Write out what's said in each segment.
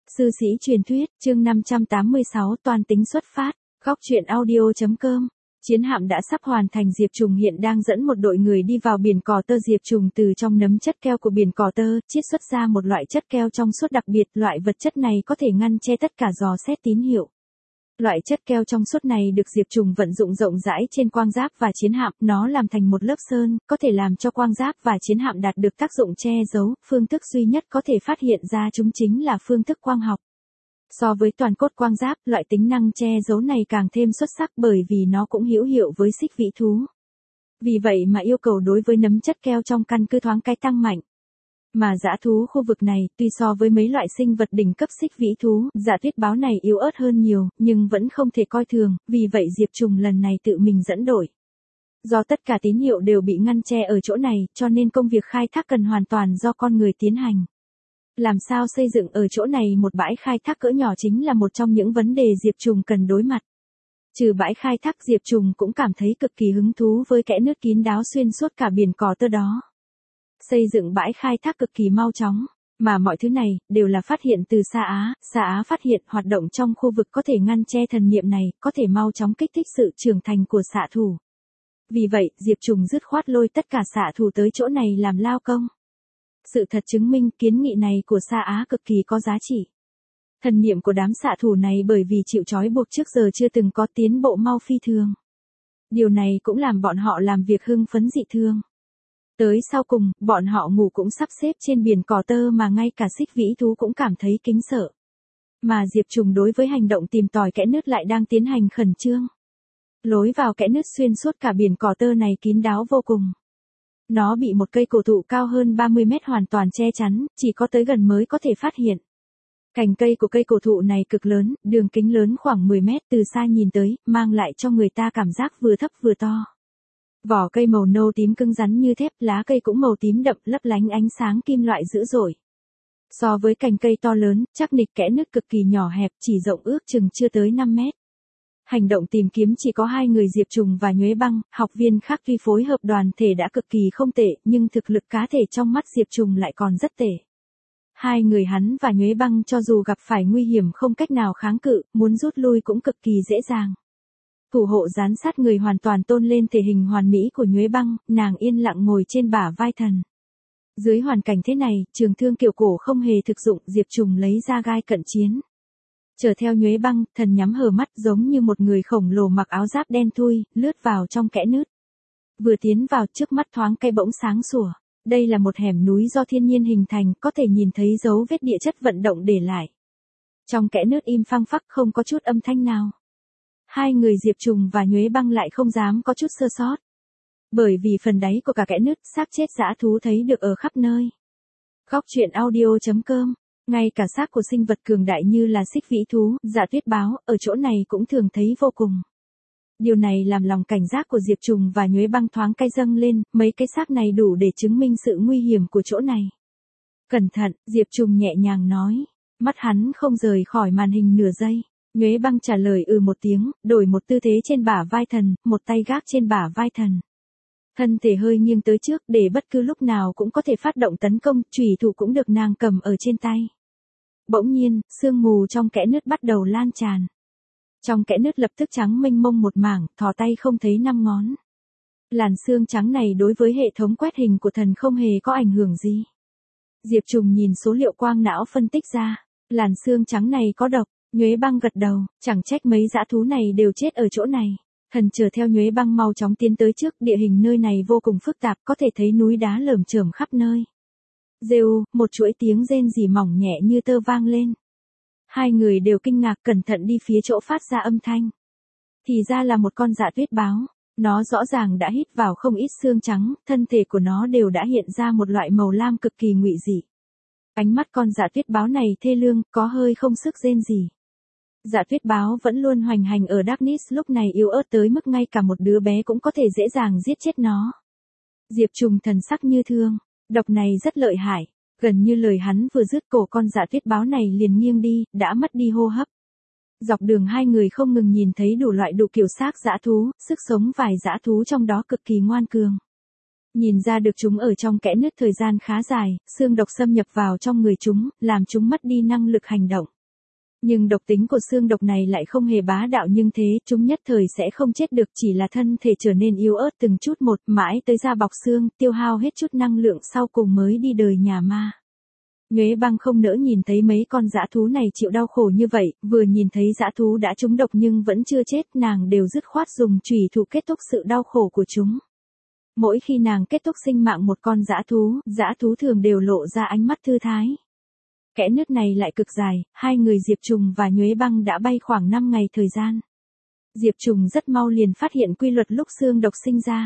Sư sĩ truyền thuyết, chương 586 toàn tính xuất phát, góc truyện audio.com. Chiến hạm đã sắp hoàn thành. Diệp Trùng hiện đang dẫn một đội người đi vào biển cỏ tơ. Diệp Trùng từ trong nấm chất keo của biển cỏ tơ, chiết xuất ra một loại chất keo trong suốt đặc biệt. Loại vật chất này có thể ngăn che tất cả dò xét tín hiệu. Loại chất keo trong suốt này được Diệp Trùng vận dụng rộng rãi trên quang giáp và chiến hạm. Nó làm thành một lớp sơn, có thể làm cho quang giáp và chiến hạm đạt được tác dụng che giấu. Phương thức duy nhất có thể phát hiện ra chúng chính là phương thức quang học. So với toàn cốt quang giáp, loại tính năng che giấu này càng thêm xuất sắc bởi vì nó cũng hữu hiệu với xích vĩ thú. Vì vậy mà yêu cầu đối với nấm chất keo trong căn cứ thoáng cái tăng mạnh. Mà dã thú khu vực này, tuy so với mấy loại sinh vật đỉnh cấp xích vĩ thú, dã tuyết báo này yếu ớt hơn nhiều, nhưng vẫn không thể coi thường, vì vậy Diệp Trùng lần này tự mình dẫn đội. Do tất cả tín hiệu đều bị ngăn che ở chỗ này, cho nên công việc khai thác cần hoàn toàn do con người tiến hành. Làm sao xây dựng ở chỗ này một bãi khai thác cỡ nhỏ chính là một trong những vấn đề Diệp Trùng cần đối mặt. Trừ bãi khai thác, Diệp Trùng cũng cảm thấy cực kỳ hứng thú với kẽ nước kín đáo xuyên suốt cả biển cỏ tơ đó. Xây dựng bãi khai thác cực kỳ mau chóng, mà mọi thứ này đều là phát hiện từ Sa Á. Sa Á phát hiện hoạt động trong khu vực có thể ngăn che thần niệm này, có thể mau chóng kích thích sự trưởng thành của xạ thủ. Vì vậy, Diệp Trùng dứt khoát lôi tất cả xạ thủ tới chỗ này làm lao công. Sự thật chứng minh kiến nghị này của Sa Á cực kỳ có giá trị. Thần niệm của đám xạ thủ này bởi vì chịu trói buộc trước giờ chưa từng có tiến bộ mau phi thường. Điều này cũng làm bọn họ làm việc hưng phấn dị thường. Tới sau cùng, bọn họ ngủ cũng sắp xếp trên biển cỏ tơ mà ngay cả xích vĩ thú cũng cảm thấy kính sợ. Mà Diệp Trùng đối với hành động tìm tòi kẽ nứt lại đang tiến hành khẩn trương. Lối vào kẽ nứt xuyên suốt cả biển cỏ tơ này kín đáo vô cùng. Nó bị một cây cổ thụ cao hơn 30 mét hoàn toàn che chắn, chỉ có tới gần mới có thể phát hiện. Cành cây của cây cổ thụ này cực lớn, đường kính lớn khoảng 10 mét, từ xa nhìn tới, mang lại cho người ta cảm giác vừa thấp vừa to. Vỏ cây màu nâu tím cứng rắn như thép, lá cây cũng màu tím đậm lấp lánh ánh sáng kim loại dữ dội. So với cành cây to lớn, chắc nịch kẽ nứt cực kỳ nhỏ hẹp, chỉ rộng ước chừng chưa tới 5 mét. Hành động tìm kiếm chỉ có hai người Diệp Trùng và Nhuế Băng, học viên khác tuy phối hợp đoàn thể đã cực kỳ không tệ, nhưng thực lực cá thể trong mắt Diệp Trùng lại còn rất tệ. Hai người hắn và Nhuế Băng cho dù gặp phải nguy hiểm không cách nào kháng cự, muốn rút lui cũng cực kỳ dễ dàng. Thủ hộ giám sát người hoàn toàn tôn lên thể hình hoàn mỹ của Nhuế Băng, nàng yên lặng ngồi trên bả vai thần. Dưới hoàn cảnh thế này, trường thương kiểu cổ không hề thực dụng, Diệp Trùng lấy ra gai cận chiến. Chờ theo Nhuế Băng, thần nhắm hờ mắt giống như một người khổng lồ mặc áo giáp đen thui, lướt vào trong kẽ nứt. Vừa tiến vào, trước mắt thoáng cái bỗng sáng sủa. Đây là một hẻm núi do thiên nhiên hình thành, có thể nhìn thấy dấu vết địa chất vận động để lại. Trong kẽ nứt im phăng phắc không có chút âm thanh nào. Hai người Diệp Trùng và Nhuế Băng lại không dám có chút sơ sót. Bởi vì phần đáy của cả kẽ nứt, xác chết dã thú thấy được ở khắp nơi. Góc truyện audio.com. Ngay cả xác của sinh vật cường đại như là xích vĩ thú, dã tuyết báo, ở chỗ này cũng thường thấy vô cùng. Điều này làm lòng cảnh giác của Diệp Trùng và Nhuế Băng thoáng cái dâng lên, mấy cái xác này đủ để chứng minh sự nguy hiểm của chỗ này. Cẩn thận, Diệp Trùng nhẹ nhàng nói. Mắt hắn không rời khỏi màn hình nửa giây. Nhuế Băng trả lời một tiếng, đổi một tư thế trên bả vai thần, một tay gác trên bả vai thần. Thân thể hơi nghiêng tới trước để bất cứ lúc nào cũng có thể phát động tấn công, chùy thủ cũng được nàng cầm ở trên tay. Bỗng nhiên, sương mù trong kẽ nứt bắt đầu lan tràn. Trong kẽ nứt lập tức trắng mênh mông một mảng, thò tay không thấy 5 ngón. Làn sương trắng này đối với hệ thống quét hình của thần không hề có ảnh hưởng gì. Diệp Trùng nhìn số liệu quang não phân tích ra, làn sương trắng này có độc. Nhuế Băng gật đầu, chẳng trách mấy dã thú này đều chết ở chỗ này. Thần chờ theo Nhuế Băng mau chóng tiến tới trước, địa hình nơi này vô cùng phức tạp, có thể thấy núi đá lởm chởm khắp nơi. Rêu, một chuỗi tiếng rên rỉ mỏng nhẹ như tơ vang lên. Hai người đều kinh ngạc cẩn thận đi phía chỗ phát ra âm thanh. Thì ra là một con dã tuyết báo, nó rõ ràng đã hít vào không ít xương trắng, thân thể của nó đều đã hiện ra một loại màu lam cực kỳ ngụy dị. Ánh mắt con dã tuyết báo này thê lương, có hơi không sức rên rỉ. Dã tuyết báo vẫn luôn hoành hành ở Darkness, lúc này yếu ớt tới mức ngay cả một đứa bé cũng có thể dễ dàng giết chết nó. Diệp Trùng thần sắc như thương, độc này rất lợi hại, gần như lời hắn vừa dứt cổ con dã tuyết báo này liền nghiêng đi, đã mất đi hô hấp. Dọc đường hai người không ngừng nhìn thấy đủ loại đủ kiểu xác dã thú, sức sống vài dã thú trong đó cực kỳ ngoan cường. Nhìn ra được chúng ở trong kẽ nứt thời gian khá dài, xương độc xâm nhập vào trong người chúng, làm chúng mất đi năng lực hành động. Nhưng độc tính của xương độc này lại không hề bá đạo nhưng thế, chúng nhất thời sẽ không chết được, chỉ là thân thể trở nên yếu ớt từng chút một, mãi tới da bọc xương, tiêu hao hết chút năng lượng sau cùng mới đi đời nhà ma. Nhuế Băng không nỡ nhìn thấy mấy con dã thú này chịu đau khổ như vậy, vừa nhìn thấy dã thú đã trúng độc nhưng vẫn chưa chết, nàng đều dứt khoát dùng chùy thủ kết thúc sự đau khổ của chúng. Mỗi khi nàng kết thúc sinh mạng một con dã thú thường đều lộ ra ánh mắt thư thái. Kẽ nứt này lại cực dài, hai người Diệp Trùng và Nhuế Băng đã bay khoảng 5 ngày thời gian. Diệp Trùng rất mau liền phát hiện quy luật lúc xương độc sinh ra.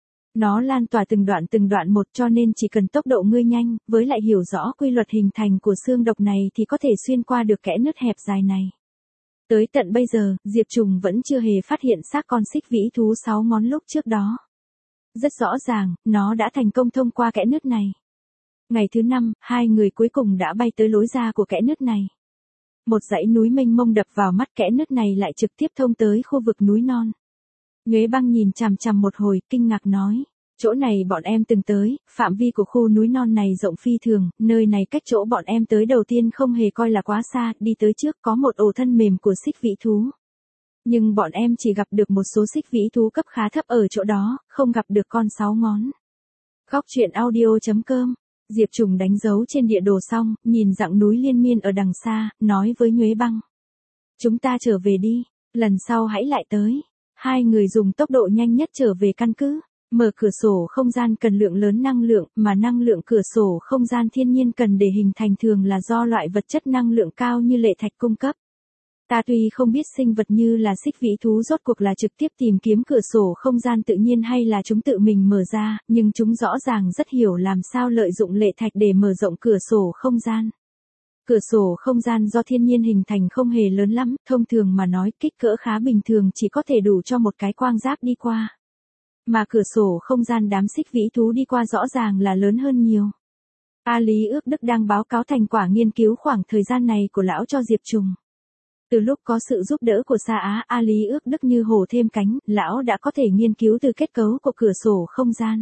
Nó lan tỏa từng đoạn một cho nên chỉ cần tốc độ ngươi nhanh, với lại hiểu rõ quy luật hình thành của xương độc này thì có thể xuyên qua được kẽ nứt hẹp dài này. Tới tận bây giờ, Diệp Trùng vẫn chưa hề phát hiện xác con xích vĩ thú 6 ngón lúc trước đó. Rất rõ ràng, nó đã thành công thông qua kẽ nứt này. Ngày thứ 5, hai người cuối cùng đã bay tới lối ra của kẽ nứt này. Một dãy núi mênh mông đập vào mắt, kẽ nứt này lại trực tiếp thông tới khu vực núi non. Nhuế Băng nhìn chằm chằm một hồi, kinh ngạc nói. Chỗ này bọn em từng tới, phạm vi của khu núi non này rộng phi thường, nơi này cách chỗ bọn em tới đầu tiên không hề coi là quá xa, đi tới trước có một ổ thân mềm của xích vĩ thú. Nhưng bọn em chỉ gặp được một số xích vĩ thú cấp khá thấp ở chỗ đó, không gặp được con 6 ngón. Góc truyện audio.com. Diệp Trùng đánh dấu trên địa đồ xong, nhìn dặng núi liên miên ở đằng xa, nói với Nhuế Băng. Chúng ta trở về đi, lần sau hãy lại tới. Hai người dùng tốc độ nhanh nhất trở về căn cứ. Mở cửa sổ không gian cần lượng lớn năng lượng, mà năng lượng cửa sổ không gian thiên nhiên cần để hình thành thường là do loại vật chất năng lượng cao như lệ thạch cung cấp. Ta tuy không biết sinh vật như là xích vĩ thú rốt cuộc là trực tiếp tìm kiếm cửa sổ không gian tự nhiên hay là chúng tự mình mở ra, nhưng chúng rõ ràng rất hiểu làm sao lợi dụng lệ thạch để mở rộng cửa sổ không gian. Cửa sổ không gian do thiên nhiên hình thành không hề lớn lắm, thông thường mà nói kích cỡ khá bình thường chỉ có thể đủ cho một cái quang giáp đi qua. Mà cửa sổ không gian đám xích vĩ thú đi qua rõ ràng là lớn hơn nhiều. A Lý Ước Đức đang báo cáo thành quả nghiên cứu khoảng thời gian này của lão cho Diệp Trùng. Từ lúc có sự giúp đỡ của Sa Á, A Lý Ước Đức như hổ thêm cánh, lão đã có thể nghiên cứu từ kết cấu của cửa sổ không gian.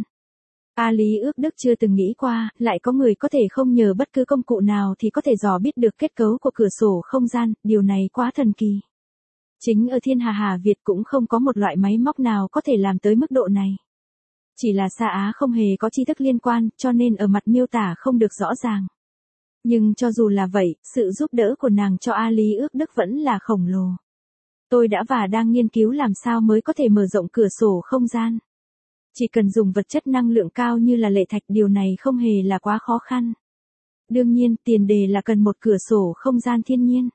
A Lý Ước Đức chưa từng nghĩ qua, lại có người có thể không nhờ bất cứ công cụ nào thì có thể dò biết được kết cấu của cửa sổ không gian, điều này quá thần kỳ. Chính ở thiên hà Việt cũng không có một loại máy móc nào có thể làm tới mức độ này. Chỉ là Sa Á không hề có tri thức liên quan, cho nên ở mặt miêu tả không được rõ ràng. Nhưng cho dù là vậy, sự giúp đỡ của nàng cho A Lý Ước Đức vẫn là khổng lồ. Tôi đã và đang nghiên cứu làm sao mới có thể mở rộng cửa sổ không gian. Chỉ cần dùng vật chất năng lượng cao như là lệ thạch, điều này không hề là quá khó khăn. Đương nhiên, tiền đề là cần một cửa sổ không gian thiên nhiên.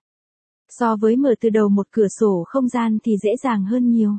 So với mở từ đầu một cửa sổ không gian thì dễ dàng hơn nhiều.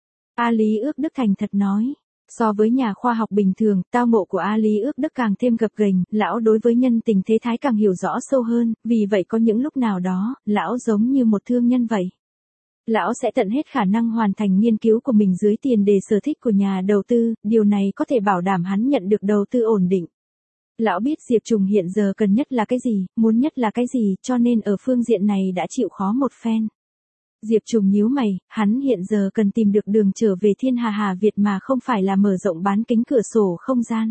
A Lý Ước Đức thành thật nói. So với nhà khoa học bình thường, tao ngộ của A Lý Ước Đức càng thêm gập ghềnh, lão đối với nhân tình thế thái càng hiểu rõ sâu hơn, vì vậy có những lúc nào đó, lão giống như một thương nhân vậy. Lão sẽ tận hết khả năng hoàn thành nghiên cứu của mình dưới tiền đề sở thích của nhà đầu tư, điều này có thể bảo đảm hắn nhận được đầu tư ổn định. Lão biết Diệp Trùng hiện giờ cần nhất là cái gì, muốn nhất là cái gì, cho nên ở phương diện này đã chịu khó một phen. Diệp Trùng nhíu mày, hắn hiện giờ cần tìm được đường trở về thiên hà Việt mà không phải là mở rộng bán kính cửa sổ không gian.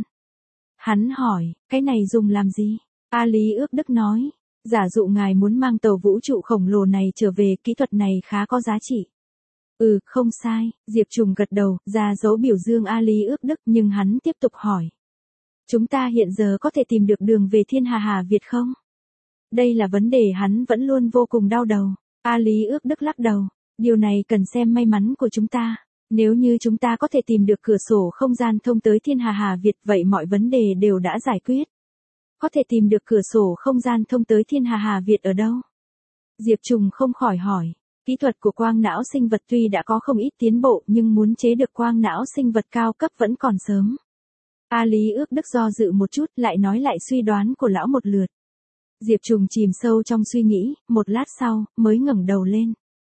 Hắn hỏi, cái này dùng làm gì? A Lý Ước Đức nói, giả dụ ngài muốn mang tàu vũ trụ khổng lồ này trở về, kỹ thuật này khá có giá trị. Ừ, không sai, Diệp Trùng gật đầu, ra dấu biểu dương A Lý Ước Đức, nhưng hắn tiếp tục hỏi. Chúng ta hiện giờ có thể tìm được đường về thiên hà Việt không? Đây là vấn đề hắn vẫn luôn vô cùng đau đầu. A Lý Ước Đức lắc đầu, điều này cần xem may mắn của chúng ta. Nếu như chúng ta có thể tìm được cửa sổ không gian thông tới thiên hà Việt, vậy mọi vấn đề đều đã giải quyết. Có thể tìm được cửa sổ không gian thông tới thiên hà Việt ở đâu? Diệp Trùng không khỏi hỏi, kỹ thuật của quang não sinh vật tuy đã có không ít tiến bộ nhưng muốn chế được quang não sinh vật cao cấp vẫn còn sớm. A Lý Ước Đức do dự một chút, lại nói lại suy đoán của lão một lượt. Diệp Trùng chìm sâu trong suy nghĩ, một lát sau, mới ngẩng đầu lên.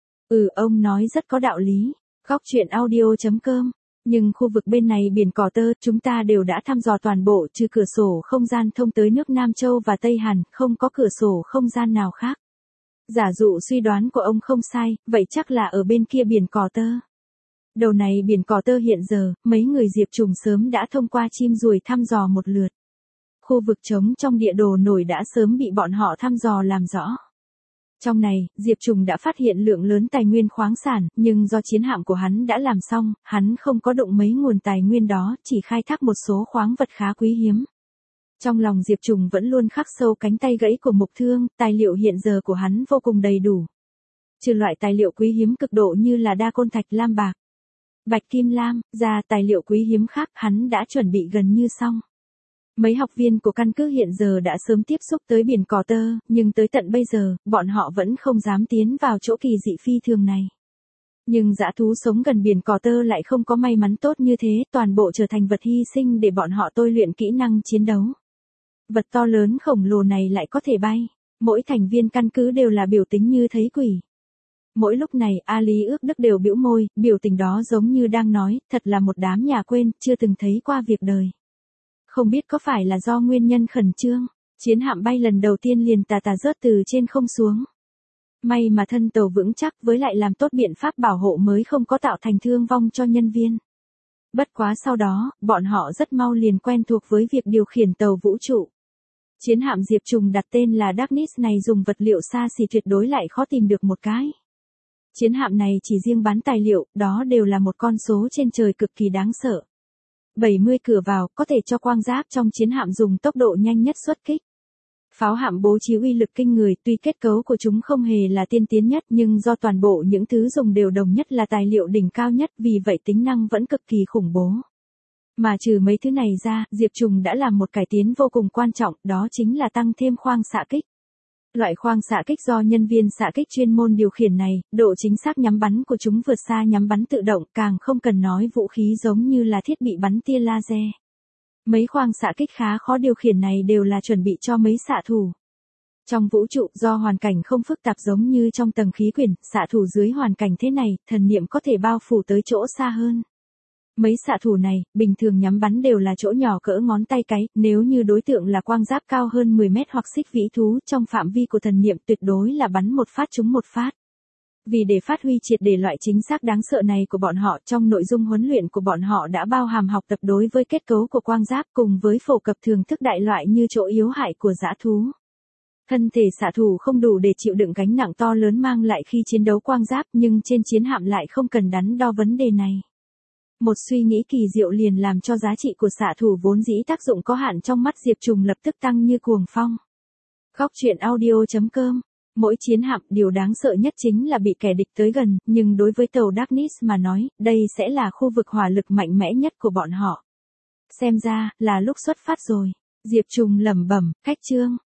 Ông nói rất có đạo lý. Góc truyện audio.com. Nhưng khu vực bên này biển cỏ tơ, chúng ta đều đã thăm dò toàn bộ, trừ cửa sổ không gian thông tới nước Nam Châu và Tây Hàn, không có cửa sổ không gian nào khác. Giả dụ suy đoán của ông không sai, vậy chắc là ở bên kia biển cỏ tơ. Đầu này biển cỏ tơ hiện giờ, mấy người Diệp Trùng sớm đã thông qua chim ruồi thăm dò một lượt. Khu vực trống trong địa đồ nổi đã sớm bị bọn họ thăm dò làm rõ. Trong này, Diệp Trùng đã phát hiện lượng lớn tài nguyên khoáng sản, nhưng do chiến hạm của hắn đã làm xong, hắn không có động mấy nguồn tài nguyên đó, chỉ khai thác một số khoáng vật khá quý hiếm. Trong lòng Diệp Trùng vẫn luôn khắc sâu cánh tay gãy của Mục Thương, tài liệu hiện giờ của hắn vô cùng đầy đủ. Trừ loại tài liệu quý hiếm cực độ như là đa côn thạch lam bạc, bạch kim lam, ra tài liệu quý hiếm khác hắn đã chuẩn bị gần như xong. Mấy học viên của căn cứ hiện giờ đã sớm tiếp xúc tới biển Cỏ Tơ, nhưng tới tận bây giờ, bọn họ vẫn không dám tiến vào chỗ kỳ dị phi thường này. Nhưng dã thú sống gần biển Cỏ Tơ lại không có may mắn tốt như thế, toàn bộ trở thành vật hy sinh để bọn họ tôi luyện kỹ năng chiến đấu. Vật to lớn khổng lồ này lại có thể bay, mỗi thành viên căn cứ đều là biểu tình như thấy quỷ. Mỗi lúc này, A Lý Ước Đức đều bĩu môi, biểu tình đó giống như đang nói, thật là một đám nhà quên, chưa từng thấy qua việc đời. Không biết có phải là do nguyên nhân khẩn trương, chiến hạm bay lần đầu tiên liền tà tà rớt từ trên không xuống. May mà thân tàu vững chắc với lại làm tốt biện pháp bảo hộ mới không có tạo thành thương vong cho nhân viên. Bất quá sau đó, bọn họ rất mau liền quen thuộc với việc điều khiển tàu vũ trụ. Chiến hạm Diệp Trùng đặt tên là Darkness này dùng vật liệu xa xỉ tuyệt đối lại khó tìm được một cái. Chiến hạm này chỉ riêng bán tài liệu, đó đều là một con số trên trời cực kỳ đáng sợ. 70 cửa vào, có thể cho quang giáp trong chiến hạm dùng tốc độ nhanh nhất xuất kích. Pháo hạm bố trí uy lực kinh người, tuy kết cấu của chúng không hề là tiên tiến nhất nhưng do toàn bộ những thứ dùng đều đồng nhất là tài liệu đỉnh cao nhất, vì vậy tính năng vẫn cực kỳ khủng bố. Mà trừ mấy thứ này ra, Diệp Trùng đã làm một cải tiến vô cùng quan trọng, đó chính là tăng thêm khoang xạ kích. Loại khoang xạ kích do nhân viên xạ kích chuyên môn điều khiển này, độ chính xác nhắm bắn của chúng vượt xa nhắm bắn tự động, càng không cần nói vũ khí giống như là thiết bị bắn tia laser. Mấy khoang xạ kích khá khó điều khiển này đều là chuẩn bị cho mấy xạ thủ. Trong vũ trụ, do hoàn cảnh không phức tạp giống như trong tầng khí quyển, xạ thủ dưới hoàn cảnh thế này, thần niệm có thể bao phủ tới chỗ xa hơn. Mấy xạ thủ này, bình thường nhắm bắn đều là chỗ nhỏ cỡ ngón tay cái, nếu như đối tượng là quang giáp cao hơn 10 mét hoặc xích vĩ thú, trong phạm vi của thần niệm tuyệt đối là bắn một phát trúng một phát. Vì để phát huy triệt để loại chính xác đáng sợ này của bọn họ, trong nội dung huấn luyện của bọn họ đã bao hàm học tập đối với kết cấu của quang giáp cùng với phổ cập thưởng thức đại loại như chỗ yếu hại của dã thú. Thân thể xạ thủ không đủ để chịu đựng gánh nặng to lớn mang lại khi chiến đấu quang giáp, nhưng trên chiến hạm lại không cần đắn đo vấn đề này. Một suy nghĩ kỳ diệu liền làm cho giá trị của xạ thủ vốn dĩ tác dụng có hạn trong mắt Diệp Trùng lập tức tăng như cuồng phong. Góc truyện audio.com. Mỗi chiến hạm, điều đáng sợ nhất chính là bị kẻ địch tới gần, nhưng đối với tàu Darkness mà nói, đây sẽ là khu vực hỏa lực mạnh mẽ nhất của bọn họ. Xem ra, là lúc xuất phát rồi. Diệp Trùng lẩm bẩm, cách chương.